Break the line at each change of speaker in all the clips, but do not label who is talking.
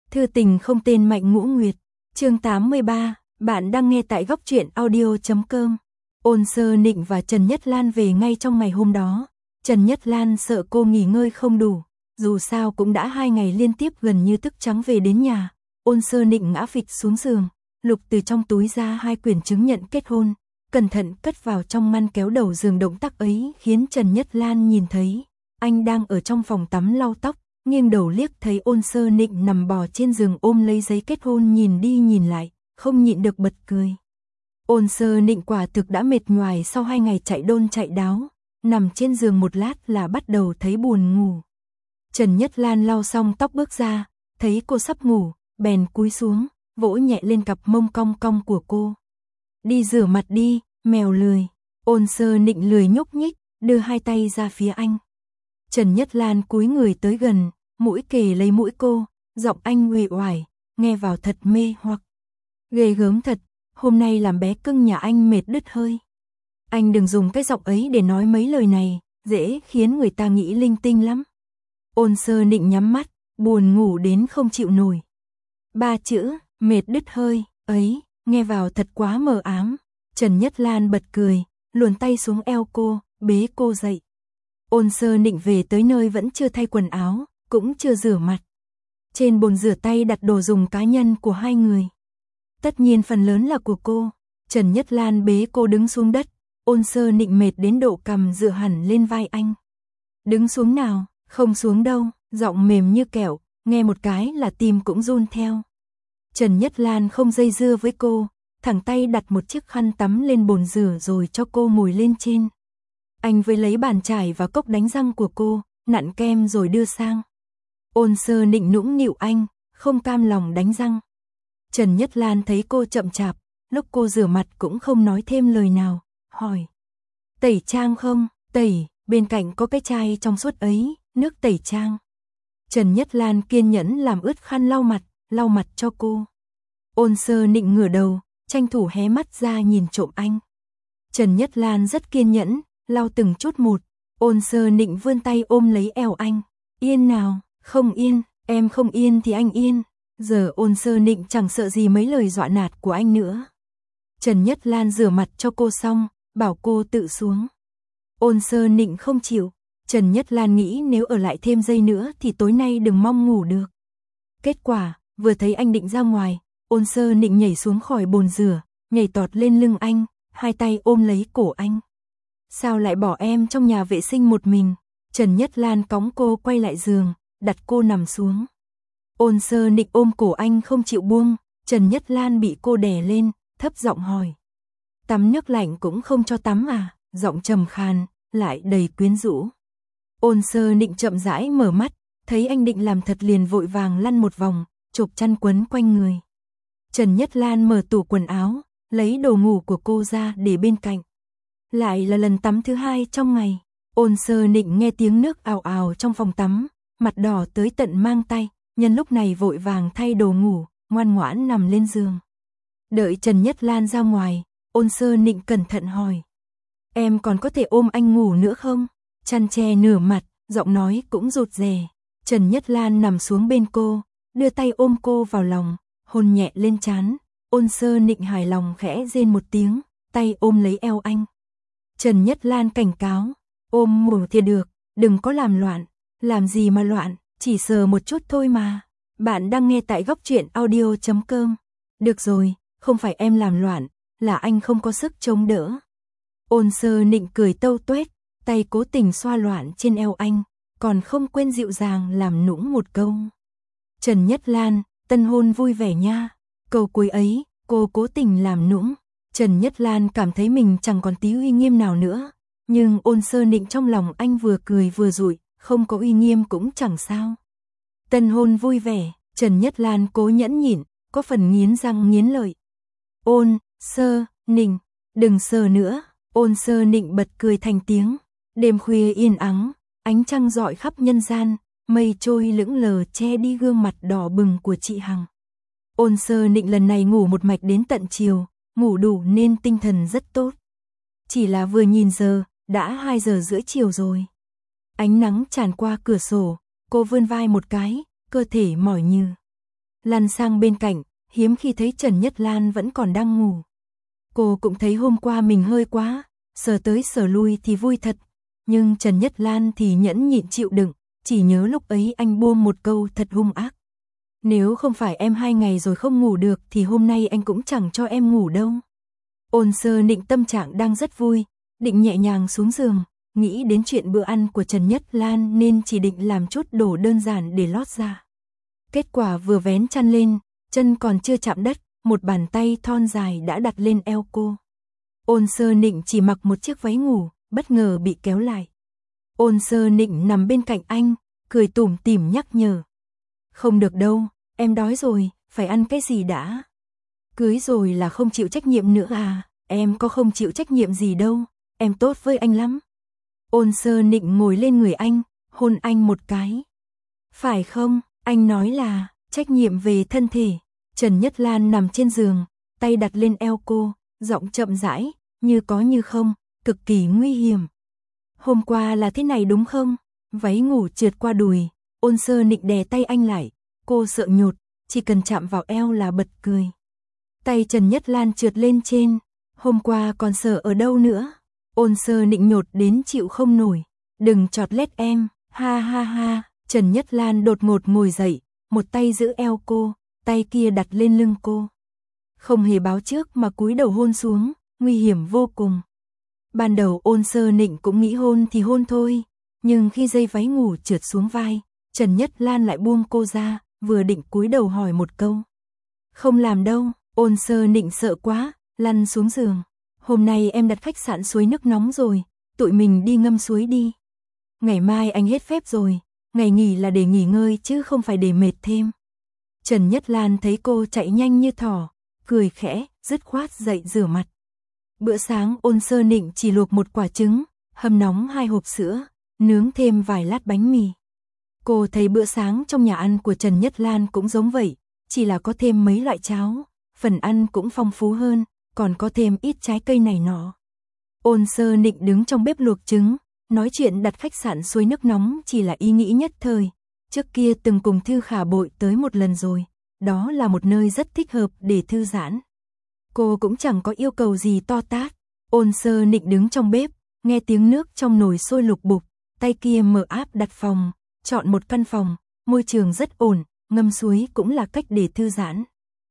Thư tình không tên Mạnh Ngũ Nguyệt, chương 83, bạn đang nghe tại góc truyện audio.com. Ôn Sơ Nịnh và Trần Nhất Lan về ngay trong ngày hôm đó. Trần Nhất Lan sợ cô nghỉ ngơi không đủ, dù sao cũng đã 2 ngày liên tiếp gần như thức trắng về đến nhà. Ôn Sơ Nịnh ngã phịch xuống giường, lục từ trong túi ra 2 quyển chứng nhận kết hôn, cẩn thận cất vào trong ngăn kéo đầu giường. Động tác ấy khiến Trần Nhất Lan nhìn thấy, anh đang ở trong phòng tắm lau tóc, nghiêng đầu liếc thấy Ôn Sơ Nịnh nằm bò trên giường ôm lấy giấy kết hôn nhìn đi nhìn lại, không nhịn được bật cười. Ôn Sơ Nịnh quả thực đã mệt nhoài sau 2 ngày chạy đôn chạy đáo, nằm trên giường một lát là bắt đầu thấy buồn ngủ. Trần Nhất Lan lau xong tóc bước ra, thấy cô sắp ngủ, bèn cúi xuống, vỗ nhẹ lên cặp mông cong cong của cô. Đi rửa mặt đi, mèo lười. Ôn Sơ Nịnh lười nhúc nhích, đưa 2 tay ra phía anh. Trần Nhất Lan cúi người tới gần, mũi kề lấy mũi cô, giọng anh uể oải, nghe vào thật mê hoặc. Ghê gớm thật, hôm nay làm bé cưng nhà anh mệt đứt hơi. Anh đừng dùng cái giọng ấy để nói mấy lời này, dễ khiến người ta nghĩ linh tinh lắm. Ôn Sơ Nịnh nhắm mắt, buồn ngủ đến không chịu nổi. 3 chữ, mệt đứt hơi, ấy, nghe vào thật quá mờ ám. Trần Nhất Lan bật cười, luồn tay xuống eo cô, bế cô dậy. Ôn Sơ Nịnh về tới nơi vẫn chưa thay quần áo, cũng chưa rửa mặt. Trên bồn rửa tay đặt đồ dùng cá nhân của 2 người. Tất nhiên phần lớn là của cô. Trần Nhất Lan bế cô đứng xuống đất, Ôn Sơ Nịnh mệt đến độ cằm dựa hẳn lên vai anh. Đứng xuống nào, không xuống đâu, giọng mềm như kẹo, nghe một cái là tim cũng run theo. Trần Nhất Lan không dây dưa với cô, thẳng tay đặt một chiếc khăn tắm lên bồn rửa rồi cho cô ngồi lên trên. Anh với lấy bàn chải và cốc đánh răng của cô, nặn kem rồi đưa sang. Ôn Sơ Nịnh nũng nịu anh, không cam lòng đánh răng. Trần Nhất Lan thấy cô chậm chạp, lúc cô rửa mặt cũng không nói thêm lời nào, hỏi. Tẩy trang không? Tẩy, bên cạnh có cái chai trong suốt ấy, nước tẩy trang. Trần Nhất Lan kiên nhẫn làm ướt khăn lau mặt cho cô. Ôn Sơ Nịnh ngửa đầu, tranh thủ hé mắt ra nhìn trộm anh. Trần Nhất Lan rất kiên nhẫn, lau từng chút một. Ôn Sơ Nịnh vươn tay ôm lấy eo anh. Yên nào, không yên, em không yên thì anh yên. Giờ Ôn Sơ Nịnh chẳng sợ gì mấy lời dọa nạt của anh nữa. Trần Nhất Lan rửa mặt cho cô xong, bảo cô tự xuống. Ôn Sơ Nịnh không chịu. Trần Nhất Lan nghĩ nếu ở lại thêm giây nữa thì tối nay đừng mong ngủ được. Kết quả, vừa thấy anh định ra ngoài, Ôn Sơ Nịnh nhảy xuống khỏi bồn rửa, nhảy tọt lên lưng anh, 2 tay ôm lấy cổ anh. Sao lại bỏ em trong nhà vệ sinh một mình? Trần Nhất Lan cõng cô quay lại giường, đặt cô nằm xuống. Ôn Sơ Nịnh ôm cổ anh không chịu buông, Trần Nhất Lan bị cô đè lên, thấp giọng hỏi. Tắm nước lạnh cũng không cho tắm à? Giọng trầm khàn, lại đầy quyến rũ. Ôn Sơ Nịnh chậm rãi mở mắt, thấy anh định làm thật liền vội vàng lăn một vòng, chộp chăn quấn quanh người. Trần Nhất Lan mở tủ quần áo, lấy đồ ngủ của cô ra để bên cạnh. Lại là lần tắm thứ 2 trong ngày. Ôn Sơ Nịnh nghe tiếng nước ào ào trong phòng tắm, mặt đỏ tới tận mang tay, nhân lúc này vội vàng thay đồ ngủ, ngoan ngoãn nằm lên giường. Đợi Trần Nhất Lan ra ngoài, Ôn Sơ Nịnh cẩn thận hỏi. Em còn có thể ôm anh ngủ nữa không? Chăn che nửa mặt, giọng nói cũng rụt rè. Trần Nhất Lan nằm xuống bên cô, đưa tay ôm cô vào lòng, hôn nhẹ lên trán. Ôn Sơ Nịnh hài lòng khẽ rên một tiếng, tay ôm lấy eo anh. Trần Nhất Lan cảnh cáo, ôm ngủ thì được, đừng có làm loạn. Làm gì mà loạn, chỉ sờ một chút thôi mà. Bạn đang nghe tại góc truyện audio.com. Được rồi, không phải em làm loạn, là anh không có sức chống đỡ. Ôn Sơ Nịnh cười tâu tuét, tay cố tình xoa loạn trên eo anh, còn không quên dịu dàng làm nũng một câu. Trần Nhất Lan, tân hôn vui vẻ nha. Câu cuối ấy, cô cố tình làm nũng. Trần Nhất Lan cảm thấy mình chẳng còn tí uy nghiêm nào nữa, nhưng Ôn Sơ Nịnh trong lòng anh vừa cười vừa dụi, không có uy nghiêm cũng chẳng sao. Tân hôn vui vẻ, Trần Nhất Lan cố nhẫn nhịn, có phần nghiến răng nghiến lợi. Ôn Sơ Nịnh, đừng sờ nữa. Ôn Sơ Nịnh bật cười thành tiếng. Đêm khuya yên ắng, ánh trăng rọi khắp nhân gian, mây trôi lững lờ che đi gương mặt đỏ bừng của chị Hằng. Ôn Sơ Nịnh lần này ngủ một mạch đến tận chiều, ngủ đủ nên tinh thần rất tốt. Chỉ là vừa nhìn giờ, đã 2 giờ rưỡi chiều rồi. Ánh nắng tràn qua cửa sổ, cô vươn vai một cái, cơ thể mỏi như lăn sang bên cạnh, hiếm khi thấy Trần Nhất Lan vẫn còn đang ngủ. Cô cũng thấy hôm qua mình hơi quá, sờ tới sờ lui thì vui thật, nhưng Trần Nhất Lan thì nhẫn nhịn chịu đựng, chỉ nhớ lúc ấy anh buông một câu thật hung ác. Nếu không phải em 2 ngày rồi không ngủ được thì hôm nay anh cũng chẳng cho em ngủ đâu. Ôn Sơ Nịnh tâm trạng đang rất vui, định nhẹ nhàng xuống giường, nghĩ đến chuyện bữa ăn của Trần Nhất Lan nên chỉ định làm chút đồ đơn giản để lót ra. Kết quả vừa vén chăn lên, chân còn chưa chạm đất, một bàn tay thon dài đã đặt lên eo cô. Ôn Sơ Nịnh chỉ mặc một chiếc váy ngủ, bất ngờ bị kéo lại. Ôn Sơ Nịnh nằm bên cạnh anh, cười tủm tỉm nhắc nhở. Không được đâu, em đói rồi, phải ăn cái gì đã. Cưới rồi là không chịu trách nhiệm nữa à, em có không chịu trách nhiệm gì đâu, em tốt với anh lắm. Ôn Sơ Nịnh ngồi lên người anh, hôn anh một cái. Phải không, anh nói là, trách nhiệm về thân thể. Trần Nhất Lan nằm trên giường, tay đặt lên eo cô, giọng chậm rãi, như có như không, cực kỳ nguy hiểm. Hôm qua là thế này đúng không? Váy ngủ trượt qua đùi, Ôn Sơ Nịnh đè tay anh lại, cô sợ nhột, chỉ cần chạm vào eo là bật cười. Tay Trần Nhất Lan trượt lên trên, hôm qua còn sợ ở đâu nữa? Ôn Sơ Nịnh nhột đến chịu không nổi, đừng chọt lét em, ha ha ha. Trần Nhất Lan đột ngột ngồi dậy, một tay giữ eo cô, tay kia đặt lên lưng cô. Không hề báo trước mà cúi đầu hôn xuống, nguy hiểm vô cùng. Ban đầu Ôn Sơ Nịnh cũng nghĩ hôn thì hôn thôi, nhưng khi dây váy ngủ trượt xuống vai, Trần Nhất Lan lại buông cô ra, vừa định cúi đầu hỏi một câu. Không làm đâu, Ôn Sơ Nịnh sợ quá, lăn xuống giường. Hôm nay em đặt khách sạn suối nước nóng rồi, tụi mình đi ngâm suối đi. Ngày mai anh hết phép rồi, ngày nghỉ là để nghỉ ngơi chứ không phải để mệt thêm. Trần Nhất Lan thấy cô chạy nhanh như thỏ, cười khẽ, dứt khoát dậy rửa mặt. Bữa sáng Ôn Sơ Nịnh chỉ luộc một quả trứng, hầm nóng 2 hộp sữa, nướng thêm vài lát bánh mì. Cô thấy bữa sáng trong nhà ăn của Trần Nhất Lan cũng giống vậy, chỉ là có thêm mấy loại cháo, phần ăn cũng phong phú hơn, còn có thêm ít trái cây này nọ. Ôn Sơ Nịnh đứng trong bếp luộc trứng, nói chuyện đặt khách sạn suối nước nóng chỉ là ý nghĩ nhất thời. Trước kia từng cùng Thư Khả Bội tới một lần rồi, đó là một nơi rất thích hợp để thư giãn. Cô cũng chẳng có yêu cầu gì to tát. Ôn Sơ Nịnh đứng trong bếp, nghe tiếng nước trong nồi sôi lục bục, tay kia mở app đặt phòng, chọn một căn phòng, môi trường rất ổn, ngâm suối cũng là cách để thư giãn.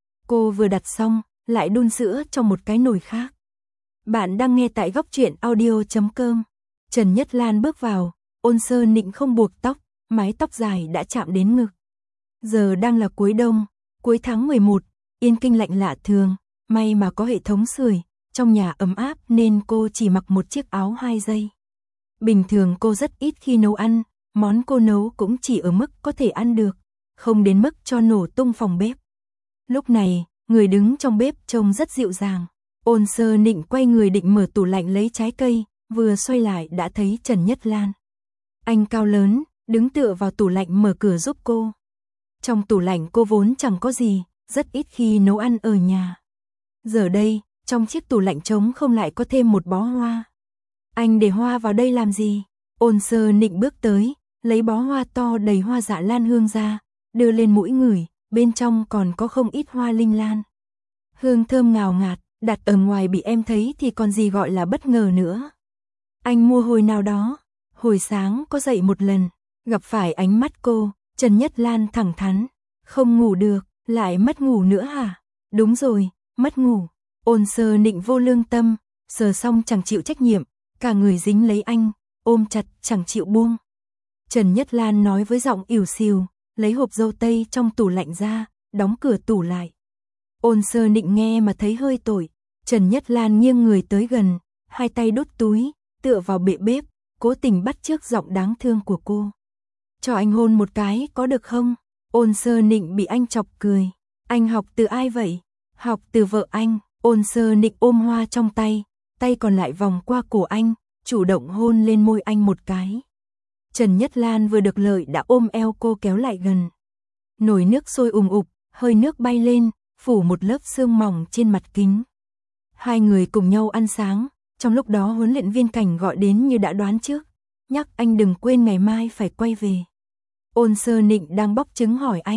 Cô vừa đặt xong, lại đun sữa trong một cái nồi khác. Bạn đang nghe tại Góc Truyện Audio.com. Trần Nhất Lan bước vào, Ôn Sơ Nịnh không buộc tóc, mái tóc dài đã chạm đến ngực. Giờ đang là cuối đông, cuối tháng 11, Yên Kinh lạnh lạ thường, may mà có hệ thống sưởi, trong nhà ấm áp nên cô chỉ mặc một chiếc áo 2 giây. Bình thường cô rất ít khi nấu ăn, món cô nấu cũng chỉ ở mức có thể ăn được, không đến mức cho nổ tung phòng bếp. Lúc này, người đứng trong bếp trông rất dịu dàng. Ôn Sơ Nịnh quay người định mở tủ lạnh lấy trái cây, vừa xoay lại đã thấy Trần Nhất Lan. Anh cao lớn, đứng tựa vào tủ lạnh mở cửa giúp cô. Trong tủ lạnh cô vốn chẳng có gì, rất ít khi nấu ăn ở nhà. Giờ đây, trong chiếc tủ lạnh trống không lại có thêm một bó hoa. Anh để hoa vào đây làm gì? Ôn Sơ Nịnh bước tới, lấy bó hoa to đầy hoa dạ lan hương ra, đưa lên mũi ngửi, bên trong còn có không ít hoa linh lan. Hương thơm ngào ngạt, đặt ở ngoài bị em thấy thì còn gì gọi là bất ngờ nữa. Anh mua hồi nào đó, hồi sáng có dậy một lần, gặp phải ánh mắt cô, Trần Nhất Lan thẳng thắn. Không ngủ được, lại mất ngủ nữa hả? Đúng rồi, mất ngủ. Ôn Sơ Nịnh vô lương tâm, sờ xong chẳng chịu trách nhiệm, cả người dính lấy anh, ôm chặt chẳng chịu buông. Trần Nhất Lan nói với giọng ỉu xìu, lấy hộp dâu tây trong tủ lạnh ra, đóng cửa tủ lại. Ôn Sơ Nịnh nghe mà thấy hơi tội. Trần Nhất Lan nghiêng người tới gần, hai tay đút túi, tựa vào bệ bếp, cố tình bắt chước giọng đáng thương của cô. Cho anh hôn một cái có được không? Ôn Sơ Nịnh bị anh chọc cười. Anh học từ ai vậy? Học từ vợ anh. Ôn Sơ Nịnh ôm hoa trong tay, tay còn lại vòng qua cổ anh, chủ động hôn lên môi anh một cái. Trần Nhất Lan vừa được lợi đã ôm eo cô kéo lại gần. Nồi nước sôi ùm ụp, hơi nước bay lên, phủ một lớp sương mỏng trên mặt kính. Hai người cùng nhau ăn sáng, trong lúc đó huấn luyện viên Cảnh gọi đến như đã đoán trước, nhắc anh đừng quên ngày mai phải quay về. Ôn Sơ Nịnh đang bóc trứng hỏi anh,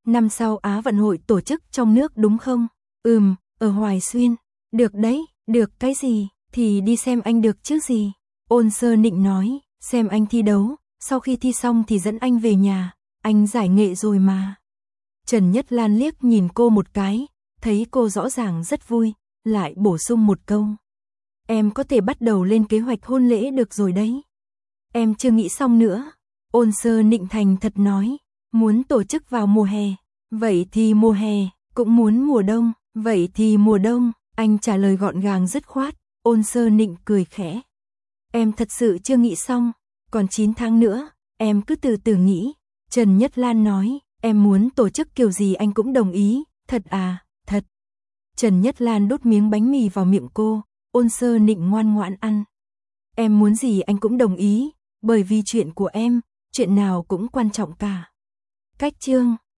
năm sau Á vận hội tổ chức trong nước đúng không? Ở Hoài Xuyên. Được đấy, được cái gì, thì đi xem anh được chứ gì. Ôn Sơ Nịnh nói, xem anh thi đấu, sau khi thi xong thì dẫn anh về nhà, anh giải nghệ rồi mà. Trần Nhất Lan liếc nhìn cô một cái, thấy cô rõ ràng rất vui, lại bổ sung một câu. Em có thể bắt đầu lên kế hoạch hôn lễ được rồi đấy. Em chưa nghĩ xong nữa. Ôn Sơ Nịnh thành thật nói, muốn tổ chức vào mùa hè. Vậy thì mùa hè, cũng muốn mùa đông, vậy thì mùa đông. Anh trả lời gọn gàng dứt khoát. Ôn Sơ Nịnh cười khẽ. Em thật sự chưa nghĩ xong, còn 9 tháng nữa, em cứ từ từ nghĩ. Trần Nhất Lan nói, em muốn tổ chức kiểu gì anh cũng đồng ý, thật à, thật. Trần Nhất Lan đút miếng bánh mì vào miệng cô, Ôn Sơ Nịnh ngoan ngoãn ăn. Em muốn gì anh cũng đồng ý, bởi vì chuyện của em, chuyện nào cũng quan trọng cả. Cách chương